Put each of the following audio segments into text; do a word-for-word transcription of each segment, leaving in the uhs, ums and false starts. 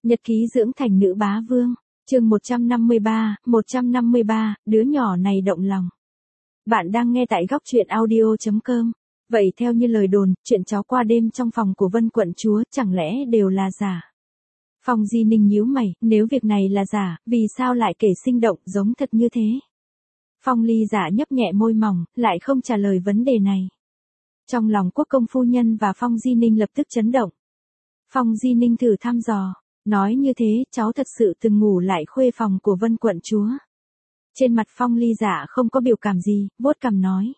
Nhật ký dưỡng thành nữ bá vương, chương một trăm năm mươi ba, một trăm năm mươi ba, đứa nhỏ này động lòng. Bạn đang nghe tại góc truyện audio chấm com. Vậy theo như lời đồn, chuyện cháu qua đêm trong phòng của Vân quận chúa chẳng lẽ đều là giả? Phong Di Ninh nhíu mày, nếu việc này là giả, vì sao lại kể sinh động giống thật như thế? Phong Ly Dạ nhấp nhẹ môi mỏng, lại không trả lời vấn đề này. Trong lòng Quốc công phu nhân và Phong Di Ninh lập tức chấn động. Phong Di Ninh thử thăm dò, nói như thế, cháu thật sự từng ngủ lại khuê phòng của Vân quận chúa. Trên mặt Phong Ly Dạ không có biểu cảm gì, vuốt cằm nói.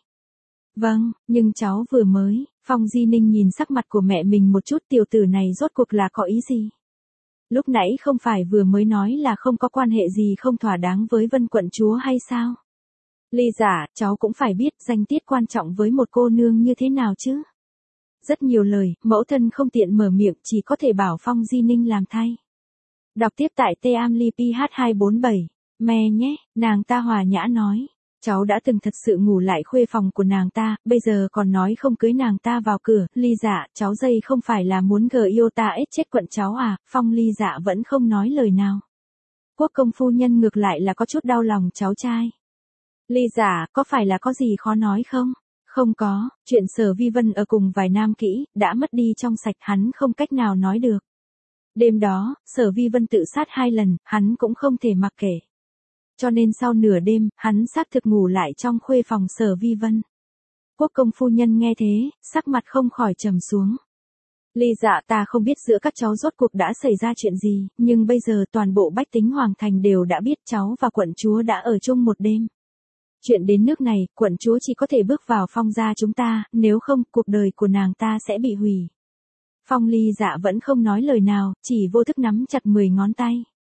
Vâng, nhưng cháu vừa mới, Phong Di Ninh nhìn sắc mặt của mẹ mình một chút, tiểu tử này rốt cuộc là có ý gì? Lúc nãy không phải vừa mới nói là không có quan hệ gì không thỏa đáng với Vân quận chúa hay sao? Ly Dạ, cháu cũng phải biết danh tiết quan trọng với một cô nương như thế nào chứ? Rất nhiều lời, mẫu thân không tiện mở miệng, chỉ có thể bảo Phong Di Ninh làm thay. Đọc tiếp tại T A M L I P H hai bốn bảy, mẹ nhé, nàng ta hòa nhã nói. Cháu đã từng thật sự ngủ lại khuê phòng của nàng ta, bây giờ còn nói không cưới nàng ta vào cửa. Ly Dạ, cháu dây không phải là muốn gờ yêu ta ết chết quận cháu à? Phong Ly Dạ vẫn không nói lời nào. Quốc công phu nhân ngược lại là có chút đau lòng cháu trai. Ly Dạ, có phải là có gì khó nói không? Không có, chuyện Sở Vi Vân ở cùng vài nam kỹ, đã mất đi trong sạch, hắn không cách nào nói được. Đêm đó, Sở Vi Vân tự sát hai lần, hắn cũng không thể mặc kệ. Cho nên sau nửa đêm, hắn xác thực ngủ lại trong khuê phòng Sở Vi Vân. Quốc công phu nhân nghe thế, sắc mặt không khỏi trầm xuống. Ly Dạ, ta không biết giữa các cháu rốt cuộc đã xảy ra chuyện gì, nhưng bây giờ toàn bộ bách tính hoàng thành đều đã biết cháu và quận chúa đã ở chung một đêm. Chuyện đến nước này, quận chúa chỉ có thể bước vào Phong gia chúng ta, nếu không, cuộc đời của nàng ta sẽ bị hủy. Phong Ly Dạ vẫn không nói lời nào, chỉ vô thức nắm chặt mười ngón tay.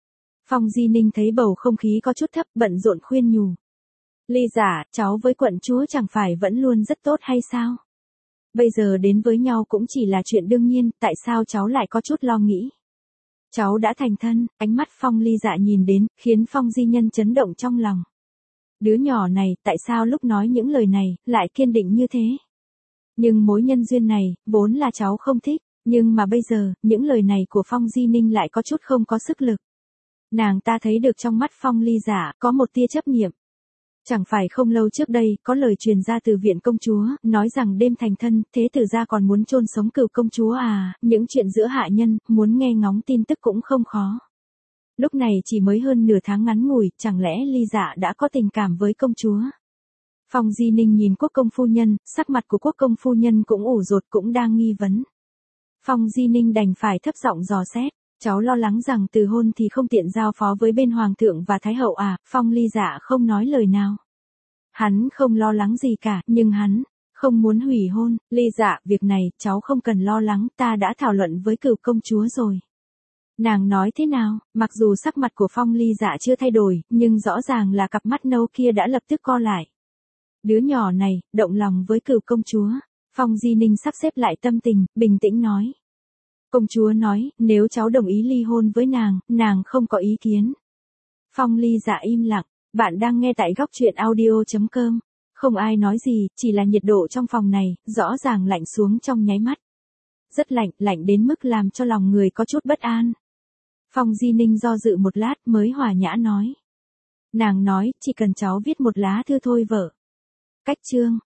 Phong Di Ninh thấy bầu không khí có chút thấp, bận rộn khuyên nhủ. Ly Dạ, cháu với quận chúa chẳng phải vẫn luôn rất tốt hay sao? Bây giờ đến với nhau cũng chỉ là chuyện đương nhiên, tại sao cháu lại có chút lo nghĩ? Cháu đã thành thân, ánh mắt Phong Ly Dạ nhìn đến, khiến Phong Di Nhân chấn động trong lòng. Đứa nhỏ này, tại sao lúc nói những lời này, lại kiên định như thế? Nhưng mối nhân duyên này, vốn là cháu không thích, nhưng mà bây giờ, những lời này của Phong Di Ninh lại có chút không có sức lực. Nàng ta thấy được trong mắt Phong Ly Dạ, có một tia chấp niệm. Chẳng phải không lâu trước đây, có lời truyền ra từ viện công chúa, nói rằng đêm thành thân, thế tử gia còn muốn chôn sống cửu công chúa à, những chuyện giữa hạ nhân, muốn nghe ngóng tin tức cũng không khó. Lúc này chỉ mới hơn nửa tháng ngắn ngủi, chẳng lẽ Ly Dạ đã có tình cảm với công chúa? Phong Di Ninh nhìn quốc công phu nhân, sắc mặt của quốc công phu nhân cũng ủ rột, cũng đang nghi vấn. Phong Di Ninh đành phải thấp giọng dò xét, cháu lo lắng rằng từ hôn thì không tiện giao phó với bên hoàng thượng và thái hậu à? Phong Ly Dạ không nói lời nào. Hắn không lo lắng gì cả, nhưng hắn không muốn hủy hôn. Ly Dạ, việc này cháu không cần lo lắng, ta đã thảo luận với cửu công chúa rồi. Nàng nói thế nào? Mặc dù sắc mặt của Phong Ly Dạ chưa thay đổi, nhưng rõ ràng là cặp mắt nâu kia đã lập tức co lại. Đứa nhỏ này, động lòng với cửu công chúa. Phong Di Ninh sắp xếp lại tâm tình, bình tĩnh nói. Công chúa nói, nếu cháu đồng ý ly hôn với nàng, nàng không có ý kiến. Phong Ly Dạ im lặng, bạn đang nghe tại góc truyện audio chấm com. Không ai nói gì, chỉ là nhiệt độ trong phòng này, rõ ràng lạnh xuống trong nháy mắt. Rất lạnh, lạnh đến mức làm cho lòng người có chút bất an. Phong Di Ninh do dự một lát mới hòa nhã nói. Nàng nói, chỉ cần cháu viết một lá thư thôi vợ. Cách chương,